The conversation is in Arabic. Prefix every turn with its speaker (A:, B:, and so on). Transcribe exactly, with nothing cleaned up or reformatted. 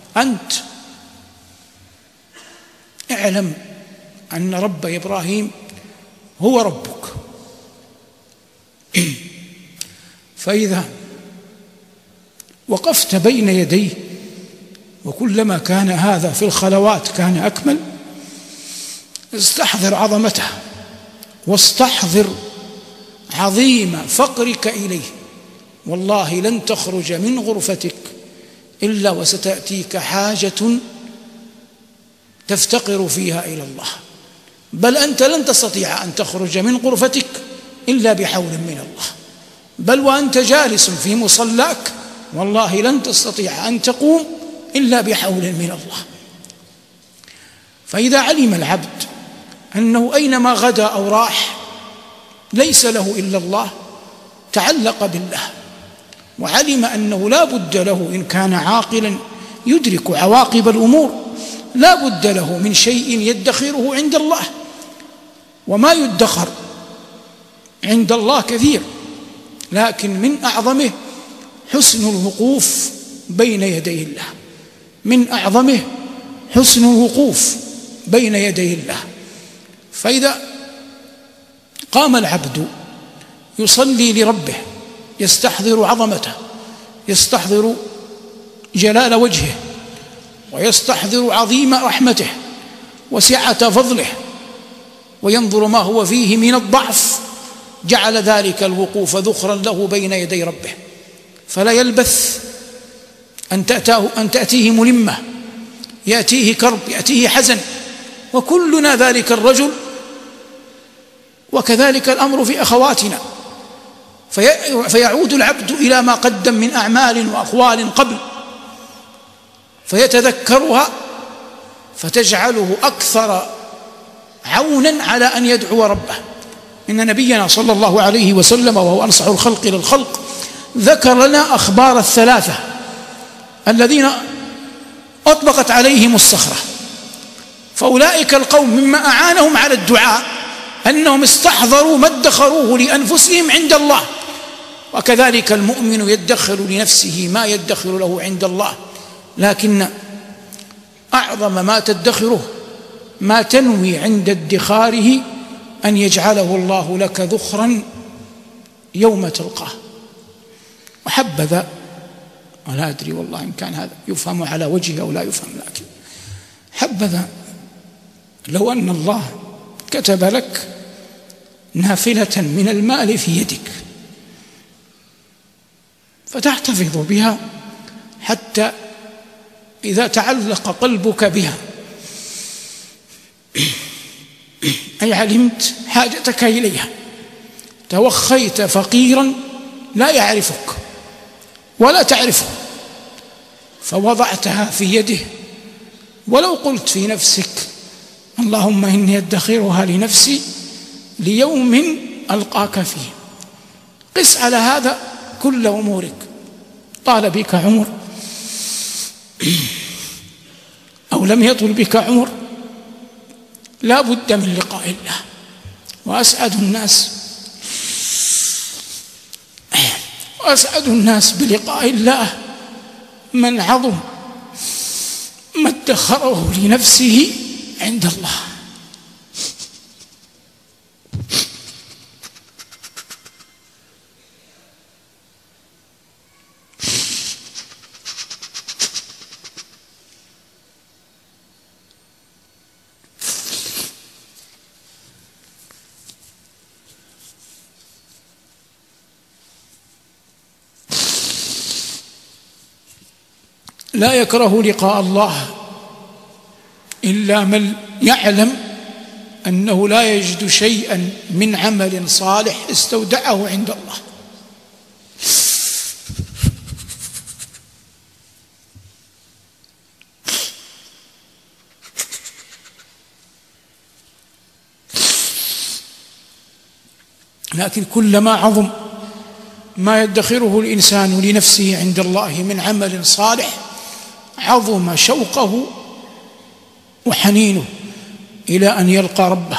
A: أنت اعلم أن رب إبراهيم هو ربك. فإذا وقفت بين يديه، وكلما كان هذا في الخلوات كان أكمل، استحضر عظمته واستحضر عظيم فقرك إليه. والله لن تخرج من غرفتك إلا وستأتيك حاجة تفتقر فيها إلى الله، بل أنت لن تستطيع أن تخرج من غرفتك إلا بحول من الله، بل وأنت جالس في مصلاك والله لن تستطيع أن تقوم إلا بحول من الله. فإذا علم العبد أنه أينما غدا أو راح ليس له إلا الله تعلق بالله، وعلم أنه لا بد له إن كان عاقلا يدرك عواقب الأمور، لا بد له من شيء يدخره عند الله، وما يدخر عند الله كثير، لكن من أعظمه حسن الوقوف بين يدي الله، من أعظمه حسن الوقوف بين يدي الله. فإذا قام العبد يصلي لربه يستحضر عظمته، يستحضر جلال وجهه، ويستحضر عظيم رحمته وسعة فضله، وينظر ما هو فيه من الضعف، جعل ذلك الوقوف ذخرا له بين يدي ربه، فلا يلبث أن تأتاه أن تأتيه ملمة، يأتيه كرب، يأتيه حزن، وكلنا ذلك الرجل. وكذلك الأمر في أخواتنا، في فيعود العبد إلى ما قدم من أعمال وأقوال قبل فيتذكرها، فتجعله أكثر عونا على أن يدعو ربه. إن نبينا صلى الله عليه وسلم وهو أنصح الخلق للخلق ذكر لنا أخبار الثلاثة الذين أطبقت عليهم الصخرة، فأولئك القوم مما أعانهم على الدعاء أنهم استحضروا ما ادخروه لأنفسهم عند الله، وكذلك المؤمن يدخر لنفسه ما يدخر له عند الله، لكن أعظم ما تدخره ما تنوي عند ادخاره أن يجعله الله لك ذخرا يوم تلقاه. وحبذا، ولا أدري والله إن كان هذا يفهم على وجهه أو لا يفهم، لكن حبذا لو أن الله كتب لك نافلة من المال في يدك فتحتفظ بها حتى إذا تعلق قلبك بها أي علمت حاجتك إليها، توخيت فقيرا لا يعرفك ولا تعرفه، فوضعتها في يده، ولو قلت في نفسك اللهم إني أدخرها لنفسي ليوم ألقاك فيه، قس على هذا كل أمورك. طال بك عمر أو لم يطل بك عمر لا بد من لقاء الله. وأسعد الناس وأسعد الناس بلقاء الله من عظم ما ادخره لنفسه عند الله. لا يكره لقاء الله إلا من يعلم أنه لا يجد شيئا من عمل صالح استودعه عند الله. لكن كلما عظم ما يدخره الإنسان لنفسه عند الله من عمل صالح عظم شوقه وحنينه إلى أن يلقى ربه.